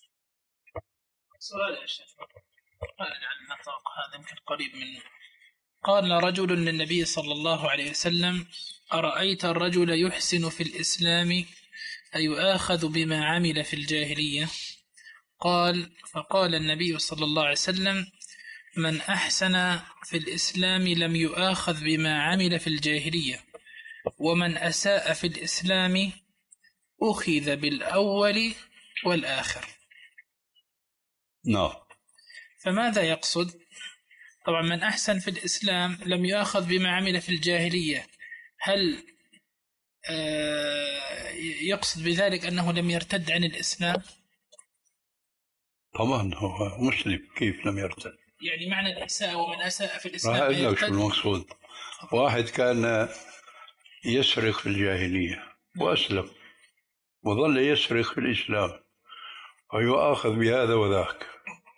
سؤال يا شيخ، قال عن النطاق هذا يمكن قريب منه. قال رجل للنبي صلى الله عليه وسلم: أرأيت الرجل يحسن في الإسلام أيؤاخذ بما عمل في الجاهلية؟ قال فقال النبي صلى الله عليه وسلم: من أحسن في الإسلام لم يؤاخذ بما عمل في الجاهلية، ومن أساء في الإسلام أخذ بالأول والآخر. نعم. فماذا يقصد؟ طبعا من أحسن في الإسلام لم يؤاخذ بما عمل في الجاهلية، هل يقصد بذلك أنه لم يرتد عن الإسلام؟ طبعا هو مسلم، كيف لم يرتد؟ يعني معنى الإساءة ومن أساء في الإسلام راح أقول لك شو المقصود. واحد كان يسرق في الجاهلية وأسلم وظل يسرق في الإسلام ويؤاخذ بهذا وذاك.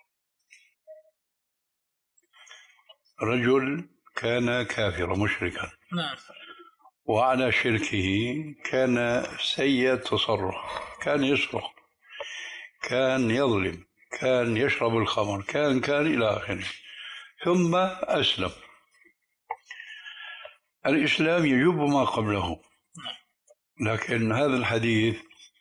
رجل كان كافرا مشركا، نعم، وعلى شركه كان سيء التصرف، كان يسرق، كان يظلم، كان يشرب الخمر، كان كان إلى آخره، ثم أسلم. الإسلام يجب ما قبله، لكن هذا الحديث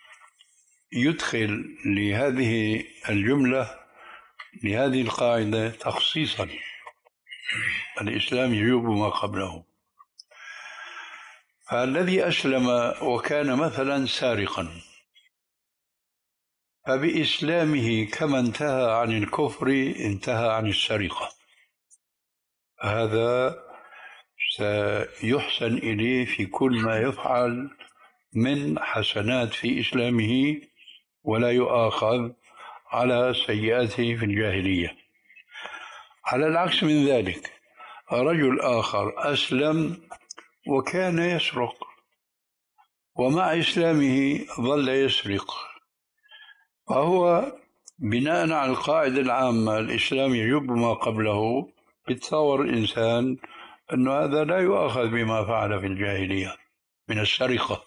يدخل لهذه الجملة، لهذه القاعدة تخصيصا. الإسلام يجب ما قبله. فالذي أسلم وكان مثلا سارقا، فبإسلامه كما انتهى عن الكفر انتهى عن السرقة، هذا سيحسن إليه في كل ما يفعل من حسنات في إسلامه، ولا يؤاخذ على سيئاته في الجاهلية. على العكس من ذلك، رجل آخر أسلم وكان يسرق، ومع إسلامه ظل يسرق، فهو بناء على القاعدة العامة الإسلام يجب ما قبله، يتصور الإنسان أن هذا لا يؤاخذ بما فعل في الجاهلية من السرقة.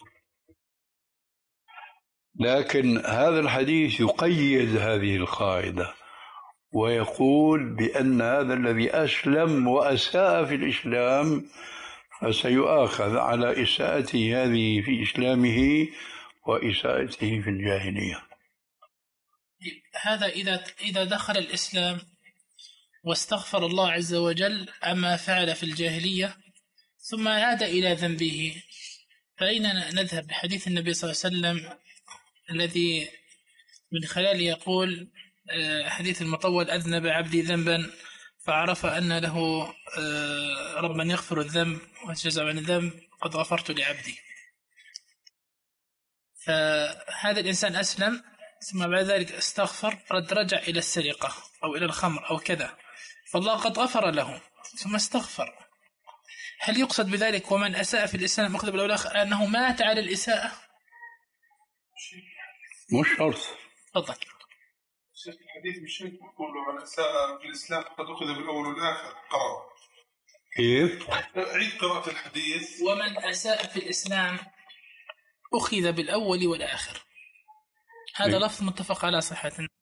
لكن هذا الحديث يقيد هذه القاعدة ويقول بأن هذا الذي أسلم وأساء في الإسلام فسيؤاخذ على إساءته هذه في إسلامه وإساءته في الجاهلية. هذا إذا إذا دخل الإسلام واستغفر الله عز وجل عما فعل في الجاهلية ثم عاد إلى ذنبه، فأين نذهب بحديث النبي صلى الله عليه وسلم الذي من خلاله يقول حديث المطول: أذنب عبدي ذنبا فعرف أن له ربا يغفر الذنب ويتجزع عن الذنب قد غفرت لعبدي. فهذا الإنسان أسلم ثم بعد ذلك استغفر، رد رجع إلى السرقة أو إلى الخمر أو كذا، فالله قد غفر له ثم استغفر. هل يقصد بذلك ومن أساء في الإسلام أخذ بالأولى أنه مات على الإساءة؟ مش شرط. تفضل. شيخ الحديث مش يقول من أساء في الإسلام قد أخذ بالأول والآخر. قرأ كيف؟ عيد قراءة الحديث. ومن أساء في الإسلام أخذ بالأول والآخر، هذا لفظ متفق على صحته.